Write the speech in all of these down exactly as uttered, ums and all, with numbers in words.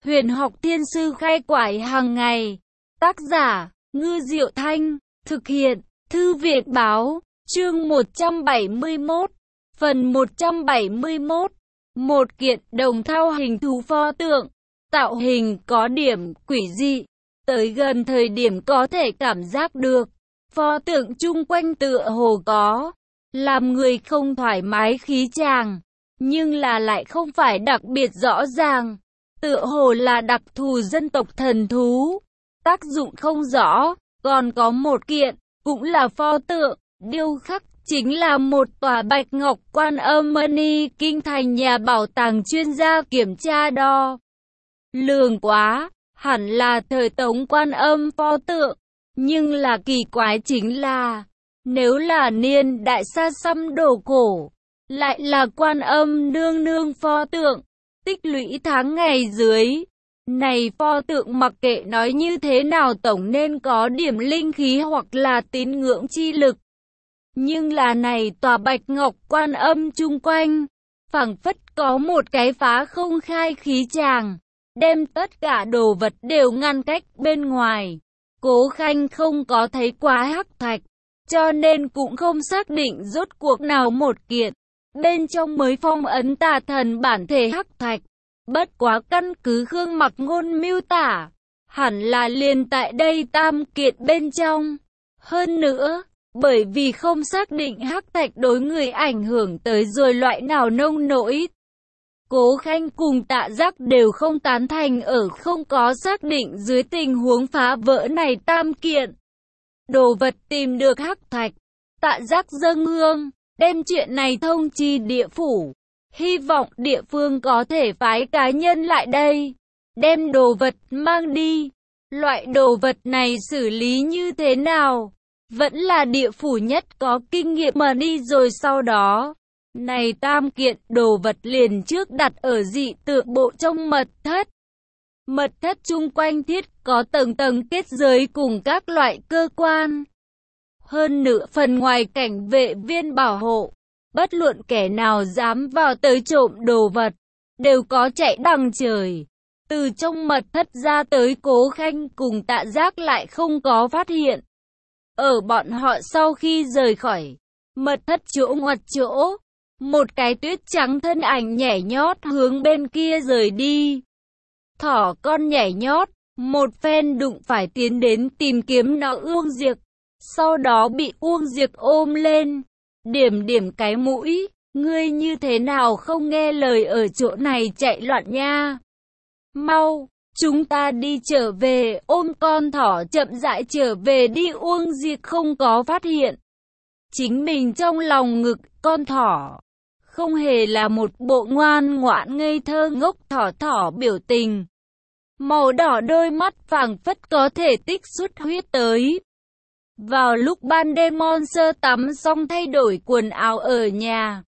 Huyền học thiên sư khai quải hàng ngày. Tác giả, Ngư Diệu Thanh. Thực hiện, Thư viện Báo. Chương một trăm bảy mươi mốt. Phần một trăm bảy mươi mốt. Một kiện đồng thau hình thú pho tượng. Tạo hình có điểm quỷ dị. Tới gần thời điểm có thể cảm giác được. Pho tượng chung quanh tựa hồ có. Làm người không thoải mái khí chàng. Nhưng là lại không phải đặc biệt rõ ràng. Tựa hồ là đặc thù dân tộc thần thú. Tác dụng không rõ. Còn có một kiện, cũng là pho tượng, điêu khắc, chính là một tòa bạch ngọc Quan Âm Mani kinh thành nhà bảo tàng chuyên gia kiểm tra đo. Lường quá, hẳn là thời Tống Quan Âm pho tượng, nhưng là kỳ quái chính là, nếu là niên đại xa xăm đồ cổ, lại là Quan Âm nương nương pho tượng, tích lũy tháng ngày dưới. Này pho tượng mặc kệ nói như thế nào tổng nên có điểm linh khí hoặc là tín ngưỡng chi lực. Nhưng là này tòa bạch ngọc Quan Âm chung quanh, phảng phất có một cái phá không khai khí tràng, đem tất cả đồ vật đều ngăn cách bên ngoài. Cố Khanh không có thấy quá hắc thạch, cho nên cũng không xác định rốt cuộc nào một kiện. Bên trong mới phong ấn tà thần bản thể hắc thạch. Bất quá căn cứ Khương Mặc Ngôn miêu tả, hẳn là liền tại đây tam kiện bên trong. Hơn nữa, bởi vì không xác định hắc thạch đối người ảnh hưởng tới rồi loại nào nông nỗi. Cố Khanh cùng Tạ Giác đều không tán thành ở không có xác định dưới tình huống phá vỡ này tam kiện. Đồ vật tìm được hắc thạch, Tạ Giác dâng hương, đem chuyện này thông chi địa phủ. Hy vọng địa phương có thể phái cá nhân lại đây, đem đồ vật mang đi. Loại đồ vật này xử lý như thế nào? Vẫn là địa phủ nhất có kinh nghiệm mà đi rồi sau đó. Này tam kiện đồ vật liền trước đặt ở dị tượng bộ trong mật thất. Mật thất chung quanh thiết có tầng tầng kết giới cùng các loại cơ quan. Hơn nửa phần ngoài cảnh vệ viên bảo hộ. Bất luận kẻ nào dám vào tới trộm đồ vật, đều có chạy đằng trời. Từ trong mật thất ra tới Cố Khanh cùng Tạ Giác lại không có phát hiện. Ở bọn họ sau khi rời khỏi mật thất chỗ ngoặt chỗ, một cái tuyết trắng thân ảnh nhảy nhót hướng bên kia rời đi. Thỏ con nhảy nhót, một phen đụng phải tiến đến tìm kiếm nó Uông Diệp, sau đó bị Uông Diệp ôm lên. Điểm điểm cái mũi, ngươi như thế nào không nghe lời ở chỗ này chạy loạn nha. Mau, chúng ta đi trở về, ôm con thỏ chậm rãi trở về đi. Uông Diệp không có phát hiện. Chính mình trong lòng ngực con thỏ, không hề là một bộ ngoan ngoãn ngây thơ ngốc thỏ thỏ biểu tình. Màu đỏ đôi mắt phảng phất có thể tích xuất huyết tới. Vào lúc ban đêm Monster tắm xong thay đổi quần áo ở nhà.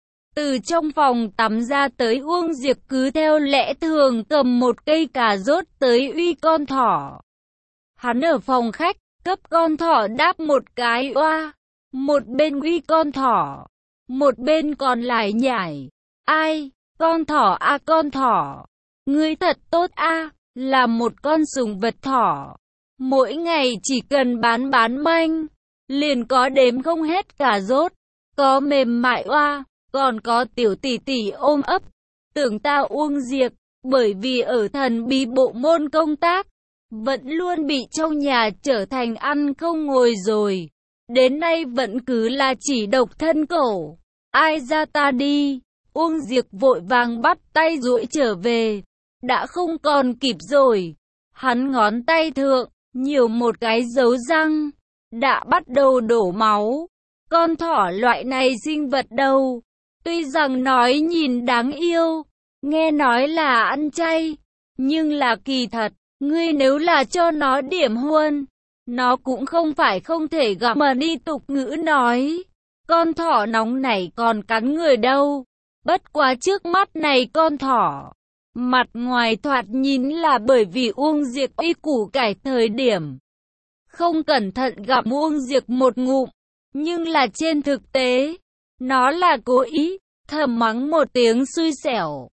Từ trong phòng tắm ra tới Uông Diệp cứ theo lẽ thường cầm một cây cà rốt tới uy con thỏ. Hắn ở phòng khách, cấp con thỏ đáp một cái oa. Một bên uy con thỏ, một bên còn lại nhảy. Ai, con thỏ a à, con thỏ. Ngươi thật tốt a à, là một con sùng vật thỏ. Mỗi ngày chỉ cần bán bán manh, liền có đếm không hết cà rốt, có mềm mại oa, còn có tiểu tỷ tỷ ôm ấp. Tưởng ta Uông Diệp, bởi vì ở thần bí bộ môn công tác, vẫn luôn bị trong nhà trở thành ăn không ngồi rồi. Đến nay vẫn cứ là chỉ độc thân cổ. Ai ra ta đi. Uông Diệp vội vàng bắt tay duỗi trở về. Đã không còn kịp rồi. Hắn ngón tay thượng nhiều một cái dấu răng, đã bắt đầu đổ máu. Con thỏ loại này sinh vật đâu, tuy rằng nói nhìn đáng yêu, nghe nói là ăn chay, nhưng là kỳ thật, ngươi nếu là cho nó điểm huân, nó cũng không phải không thể gặp mà đi tục ngữ nói. Con thỏ nóng này còn cắn người đâu, bất quá trước mắt này con thỏ. Mặt ngoài thoạt nhìn là bởi vì Uông Diệp uy củ cải thời điểm không cẩn thận gặp Uông Diệp một ngụm, nhưng là trên thực tế, nó là cố ý, thầm mắng một tiếng xui xẻo.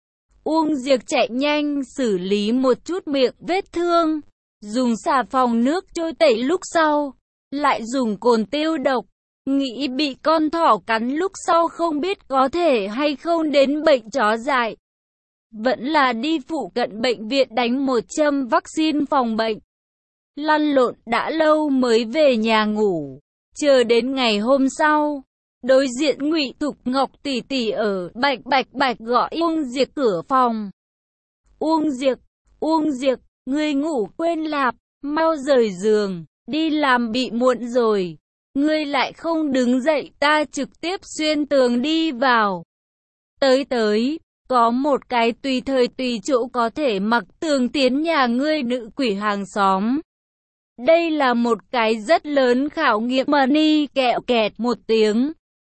Uông Diệc chạy nhanh xử lý một chút miệng vết thương, dùng xà phòng nước trôi tẩy lúc sau, lại dùng cồn tiêu độc, nghĩ bị con thỏ cắn lúc sau không biết có thể hay không đến bệnh chó dại. Vẫn là đi phụ cận bệnh viện đánh một châm vaccine phòng bệnh. Lăn lộn đã lâu mới về nhà ngủ, chờ đến ngày hôm sau, đối diện Ngụy Thục Ngọc tỷ tỷ ở bạch bạch bạch gọi Uông Diệc cửa phòng. Uông Diệc, Uông Diệc, ngươi ngủ quên lạp, mau rời giường, đi làm bị muộn rồi. Ngươi lại không đứng dậy, ta trực tiếp xuyên tường đi vào. Tới tới, có một cái tùy thời tùy chỗ có thể mặc tường tiến nhà ngươi nữ quỷ hàng xóm. Đây là một cái rất lớn khảo nghiệm mà ni kẹo kẹt một tiếng.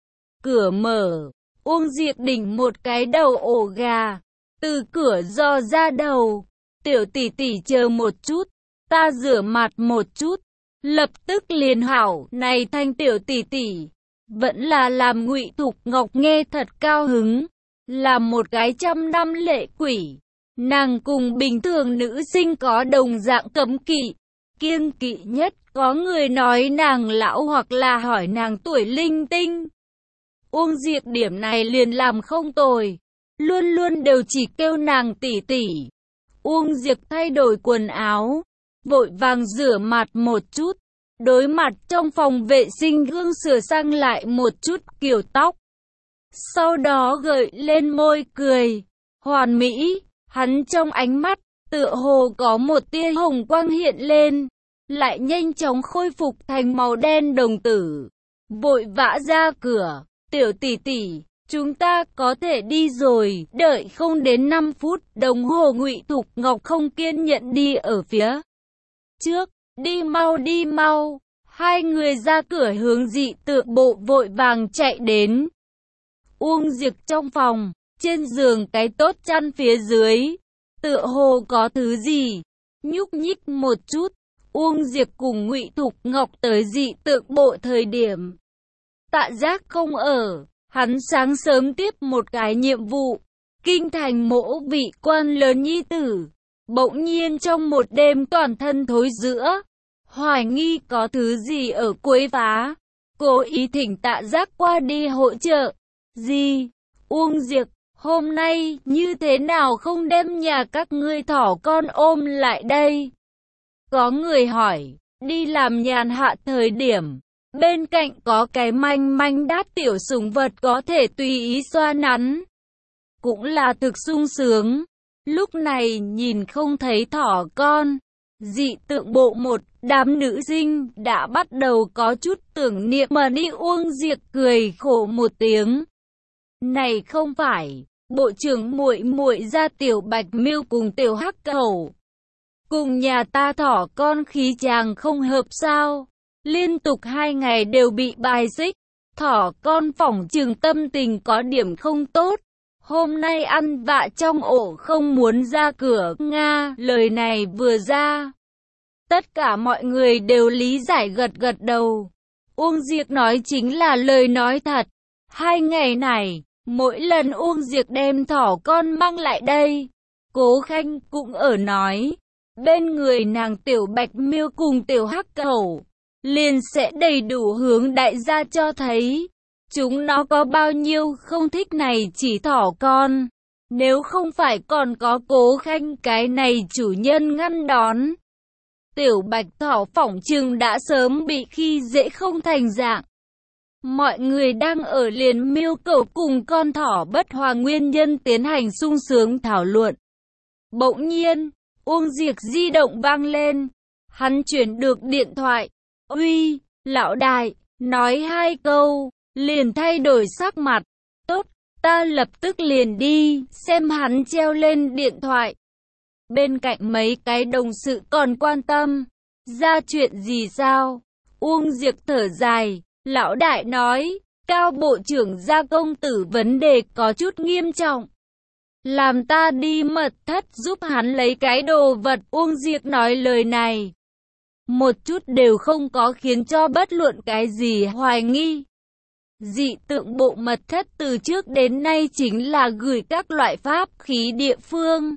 Cửa mở, Uông Diệc đỉnh một cái đầu ổ gà, từ cửa dò ra đầu. Tiểu tỷ tỷ chờ một chút, ta rửa mặt một chút. Lập tức liền hảo, này Thanh tiểu tỷ tỷ, vẫn là làm Ngụy Thục Ngọc nghe thật cao hứng, là một cái trăm năm lệ quỷ. Nàng cùng bình thường nữ sinh có đồng dạng cấm kỵ, kiêng kỵ nhất có người nói nàng lão hoặc là hỏi nàng tuổi linh tinh. Uông Diệc điểm này liền làm không tồi, luôn luôn đều chỉ kêu nàng tỷ tỷ. Uông Diệc thay đổi quần áo, vội vàng rửa mặt một chút, đối mặt trong phòng vệ sinh gương sửa sang lại một chút kiểu tóc. Sau đó gợi lên môi cười, hoàn mỹ, hắn trong ánh mắt, tựa hồ có một tia hồng quang hiện lên, lại nhanh chóng khôi phục thành màu đen đồng tử. Vội vã ra cửa, tiểu tỷ tỷ, chúng ta có thể đi rồi, đợi không đến năm phút đồng hồ. Ngụy Thục Ngọc không kiên nhẫn đi ở phía trước, đi mau đi mau. Hai người ra cửa hướng dị tượng bộ vội vàng chạy đến. Uông Diệc trong phòng, trên giường cái tốt chăn phía dưới, tựa hồ có thứ gì, nhúc nhích một chút. Uông Diệc cùng Ngụy Thục Ngọc tới dị tượng bộ thời điểm, Tạ Giác không ở, hắn sáng sớm tiếp một cái nhiệm vụ, kinh thành mỗ vị quan lớn nhi tử, bỗng nhiên trong một đêm toàn thân thối rữa, hoài nghi có thứ gì ở quấy phá, cố ý thỉnh Tạ Giác qua đi hỗ trợ. Gì? Uông Diệc, hôm nay như thế nào không đem nhà các ngươi thỏ con ôm lại đây? Có người hỏi, đi làm nhàn hạ thời điểm, bên cạnh có cái manh manh đát tiểu sủng vật có thể tùy ý xoa nắn, cũng là thực sung sướng. Lúc này nhìn không thấy thỏ con, dị tượng bộ một đám nữ sinh đã bắt đầu có chút tưởng niệm mà đi. Uông Diệc cười khổ một tiếng. Này không phải, bộ trưởng muội muội ra tiểu bạch miêu cùng tiểu hắc cẩu, cùng nhà ta thỏ con khí chàng không hợp sao? Liên tục hai ngày đều bị bài xích, thỏ con phỏng chừng tâm tình có điểm không tốt. Hôm nay ăn vạ trong ổ không muốn ra cửa. Nga, lời này vừa ra, tất cả mọi người đều lý giải gật gật đầu. Uông Diệc nói chính là lời nói thật. Hai ngày này, mỗi lần Uông Diệc đem thỏ con mang lại đây, Cố Khanh cũng ở nói, bên người nàng tiểu bạch miêu cùng tiểu hắc cẩu, liền sẽ đầy đủ hướng đại gia cho thấy chúng nó có bao nhiêu không thích này chỉ thỏ con. Nếu không phải còn có Cố Khanh cái này chủ nhân ngăn đón, tiểu bạch thỏ phỏng chừng đã sớm bị khi dễ không thành dạng. Mọi người đang ở liền miêu cẩu cùng con thỏ bất hòa nguyên nhân tiến hành sung sướng thảo luận. Bỗng nhiên, Uông Diệc di động vang lên, hắn chuyển được điện thoại. Uy, lão đại, nói hai câu, liền thay đổi sắc mặt. Tốt, ta lập tức liền đi, xem hắn treo lên điện thoại. Bên cạnh mấy cái đồng sự còn quan tâm, ra chuyện gì sao? Uông Diệc thở dài, lão đại nói, Cao bộ trưởng ra công tử vấn đề có chút nghiêm trọng, làm ta đi mật thất giúp hắn lấy cái đồ vật. Uông Diệc nói lời này, một chút đều không có khiến cho bất luận cái gì hoài nghi. Dị tượng bộ mật thất từ trước đến nay chính là gửi các loại pháp khí địa phương.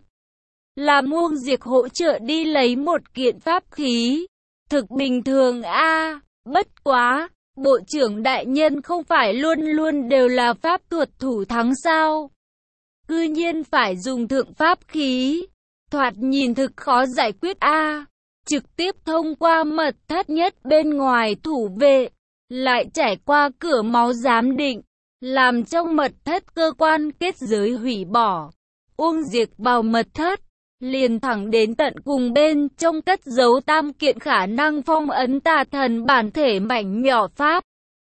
Làm Uông Diệp hỗ trợ đi lấy một kiện pháp khí. Thực bình thường a à, bất quá, bộ trưởng đại nhân không phải luôn luôn đều là pháp thuật thủ thắng sao? Cư nhiên phải dùng thượng pháp khí. Thoạt nhìn thực khó giải quyết a à, trực tiếp thông qua mật thất nhất bên ngoài thủ vệ, lại trải qua cửa máu giám định, làm trong mật thất cơ quan kết giới hủy bỏ. Uông Diệp vào mật thất, liền thẳng đến tận cùng bên trong cất giấu tam kiện khả năng phong ấn tà thần bản thể mảnh nhỏ pháp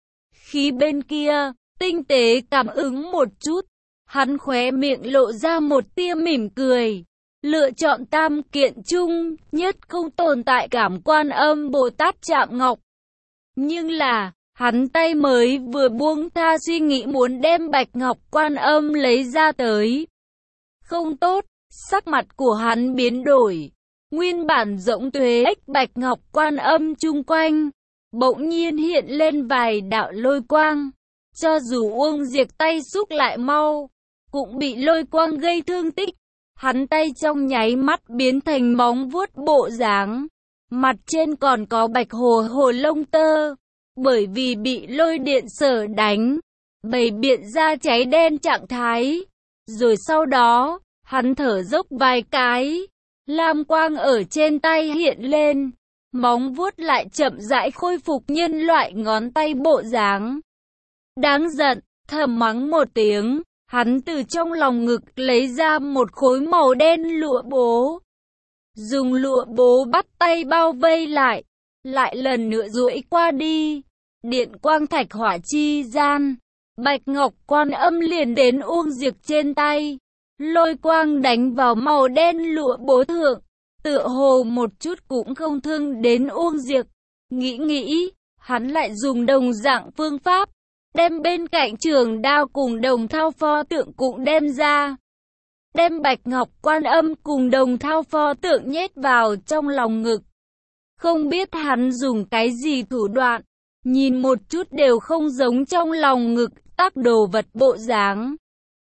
khí bên kia, tinh tế cảm ứng một chút, hắn khóe miệng lộ ra một tia mỉm cười, lựa chọn tam kiện chung nhất không tồn tại cảm Quan Âm Bồ Tát chạm ngọc. Nhưng là, hắn tay mới vừa buông tha suy nghĩ muốn đem bạch ngọc Quan Âm lấy ra tới. Không tốt, sắc mặt của hắn biến đổi. Nguyên bản rỗng tuế ếch bạch ngọc Quan Âm chung quanh, bỗng nhiên hiện lên vài đạo lôi quang. Cho dù Uông Diệp tay xúc lại mau, cũng bị lôi quang gây thương tích. Hắn tay trong nháy mắt biến thành móng vuốt bộ dáng. Mặt trên còn có bạch hồ hồ lông tơ. Bởi vì bị lôi điện sở đánh, bày biện ra cháy đen trạng thái. Rồi sau đó, hắn thở dốc vài cái, lam quang ở trên tay hiện lên, móng vuốt lại chậm rãi khôi phục nhân loại ngón tay bộ dáng. Đáng giận, thầm mắng một tiếng, hắn từ trong lòng ngực lấy ra một khối màu đen lụa bố. Dùng lụa bố bắt tay bao vây lại, lại lần nữa duỗi qua đi. Điện quang thạch hỏa chi gian, bạch ngọc Quan Âm liền đến Uông Diệp trên tay. Lôi quang đánh vào màu đen lụa bố thượng, tựa hồ một chút cũng không thương đến Uông Diệp. Nghĩ nghĩ, hắn lại dùng đồng dạng phương pháp, đem bên cạnh trường đao cùng đồng thao pho tượng cũng đem ra. Đem bạch ngọc Quan Âm cùng đồng thao pho tượng nhét vào trong lòng ngực. Không biết hắn dùng cái gì thủ đoạn, nhìn một chút đều không giống trong lòng ngực tác đồ vật bộ dáng.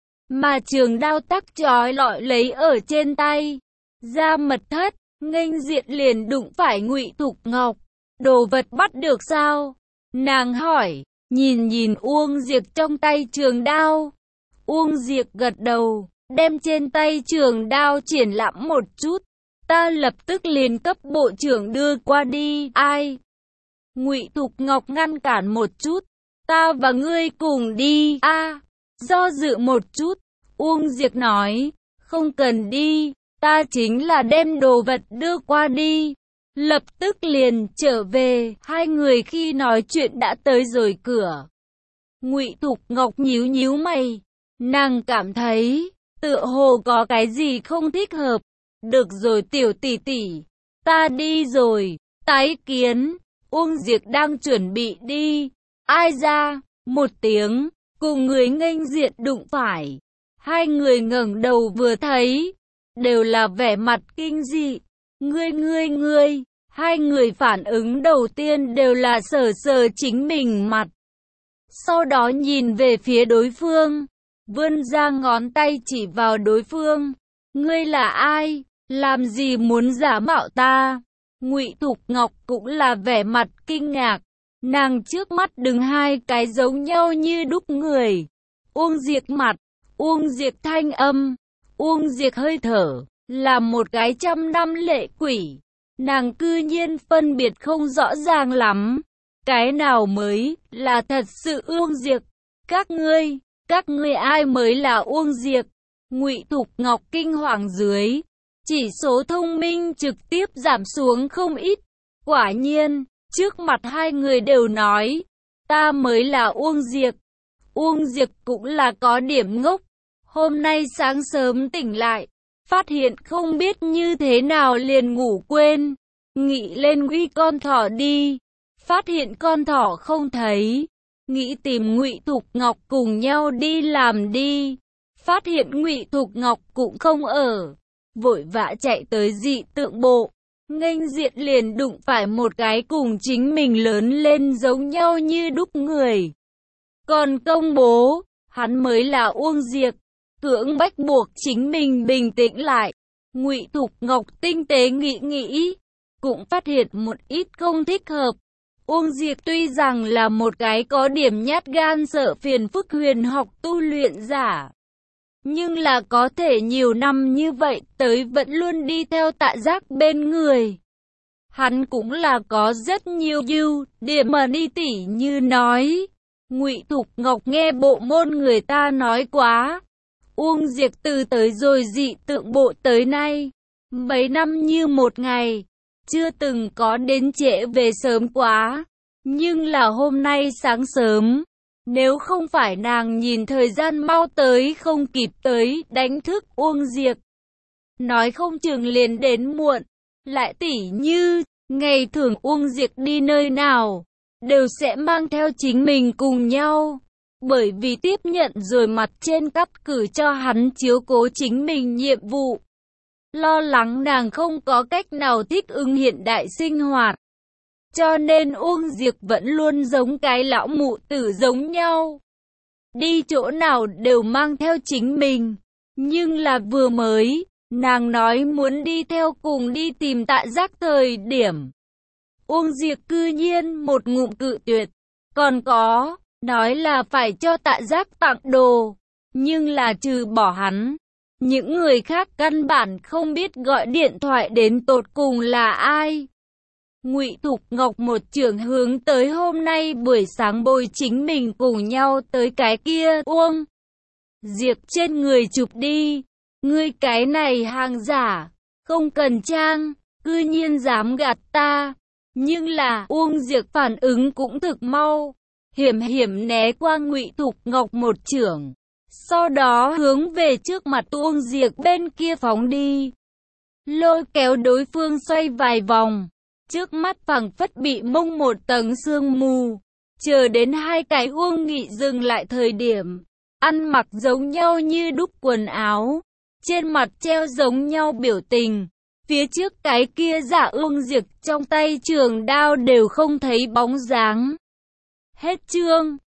Mà trường đao tắc trói lọi lấy ở trên tay. Ra mật thất, nghênh diện liền đụng phải Ngụy Thục Ngọc. Đồ vật bắt được sao? Nàng hỏi, nhìn nhìn Uông Diệp trong tay trường đao. Uông Diệp gật đầu, đem trên tay trường đao triển lãm một chút. Ta lập tức liền cấp bộ trưởng đưa qua đi. Ai? Ngụy Thục Ngọc ngăn cản một chút. Ta và ngươi cùng đi. A, à, do dự một chút, Uông Diệp nói, không cần đi, ta chính là đem đồ vật đưa qua đi. Lập tức liền trở về, hai người khi nói chuyện đã tới rồi cửa. Ngụy Thục Ngọc nhíu nhíu mày, nàng cảm thấy, tựa hồ có cái gì không thích hợp. Được rồi tiểu tỷ tỷ, ta đi rồi, tái kiến. Uông Diệp đang chuẩn bị đi, ai ra, một tiếng, cùng người nghênh diện đụng phải. Hai người ngẩng đầu vừa thấy, đều là vẻ mặt kinh dị. Ngươi ngươi ngươi, hai người phản ứng đầu tiên đều là sờ sờ chính mình mặt. Sau đó nhìn về phía đối phương, vươn ra ngón tay chỉ vào đối phương. Ngươi là ai? Làm gì muốn giả mạo ta? Ngụy Thục Ngọc cũng là vẻ mặt kinh ngạc. Nàng trước mắt đứng hai cái giống nhau như đúc người. Uông Diệp mặt, Uông Diệp thanh âm, Uông Diệp hơi thở, là một cái trăm năm lệ quỷ. Nàng cư nhiên phân biệt không rõ ràng lắm. Cái nào mới là thật sự Uông Diệp? Các ngươi, các ngươi ai mới là Uông Diệp? Ngụy Thục Ngọc kinh hoàng dưới, chỉ số thông minh trực tiếp giảm xuống không ít. Quả nhiên, trước mặt hai người đều nói, ta mới là Uông Diệp. Uông Diệp cũng là có điểm ngốc. Hôm nay sáng sớm tỉnh lại, phát hiện không biết như thế nào liền ngủ quên. Nghĩ lên uy con thỏ đi, phát hiện con thỏ không thấy. Nghĩ tìm Ngụy Thục Ngọc cùng nhau đi làm đi, phát hiện Ngụy Thục Ngọc cũng không ở. Vội vã chạy tới dị tượng bộ, nghênh diện liền đụng phải một cái cùng chính mình lớn lên giống nhau như đúc người. còn công bố, hắn mới là Uông Diệp, cưỡng bách buộc chính mình bình tĩnh lại. Ngụy Thục Ngọc tinh tế nghĩ nghĩ, cũng phát hiện một ít không thích hợp. Uông Diệp tuy rằng là một cái có điểm nhát gan sợ phiền phức huyền học tu luyện giả, nhưng là có thể nhiều năm như vậy tới vẫn luôn đi theo Tạ Giác bên người. Hắn cũng là có rất nhiều ưu điểm mà Ni tỷ như nói. Ngụy Thục Ngọc nghe bộ môn người ta nói quá. Uông Diệp từ tới rồi dị tượng bộ tới nay, mấy năm như một ngày, chưa từng có đến trễ về sớm quá. Nhưng là hôm nay sáng sớm, nếu không phải nàng nhìn thời gian mau tới không kịp tới đánh thức Uông Diệp, nói không chừng liền đến muộn. Lại tỉ như, ngày thường Uông Diệp đi nơi nào, đều sẽ mang theo chính mình cùng nhau. Bởi vì tiếp nhận rồi mặt trên cắt cử cho hắn chiếu cố chính mình nhiệm vụ. Lo lắng nàng không có cách nào thích ứng hiện đại sinh hoạt. Cho nên Uông Diệp vẫn luôn giống cái lão mụ tử giống nhau. Đi chỗ nào đều mang theo chính mình. Nhưng là vừa mới, nàng nói muốn đi theo cùng đi tìm Tạ Giác thời điểm. Uông Diệp cư nhiên một ngụm cự tuyệt. Còn có, nói là phải cho Tạ Giác tặng đồ. Nhưng là trừ bỏ hắn, những người khác căn bản không biết gọi điện thoại đến tột cùng là ai. Ngụy Thục Ngọc một chưởng hướng tới hôm nay buổi sáng bồi chính mình cùng nhau tới cái kia Uông Diệp trên người chụp đi. Ngươi cái này hàng giả, không cần trang, cư nhiên dám gạt ta. Nhưng là Uông Diệp phản ứng cũng thực mau, hiểm hiểm né qua Ngụy Thục Ngọc một chưởng, sau đó hướng về trước mặt Uông Diệp bên kia phóng đi, lôi kéo đối phương xoay vài vòng. Trước mắt phẳng phất bị mông một tầng sương mù. Chờ đến hai cái Uông Nghị dừng lại thời điểm, ăn mặc giống nhau như đúc quần áo, trên mặt treo giống nhau biểu tình. Phía trước cái kia giả Uông Diệp trong tay trường đao đều không thấy bóng dáng. Hết chương.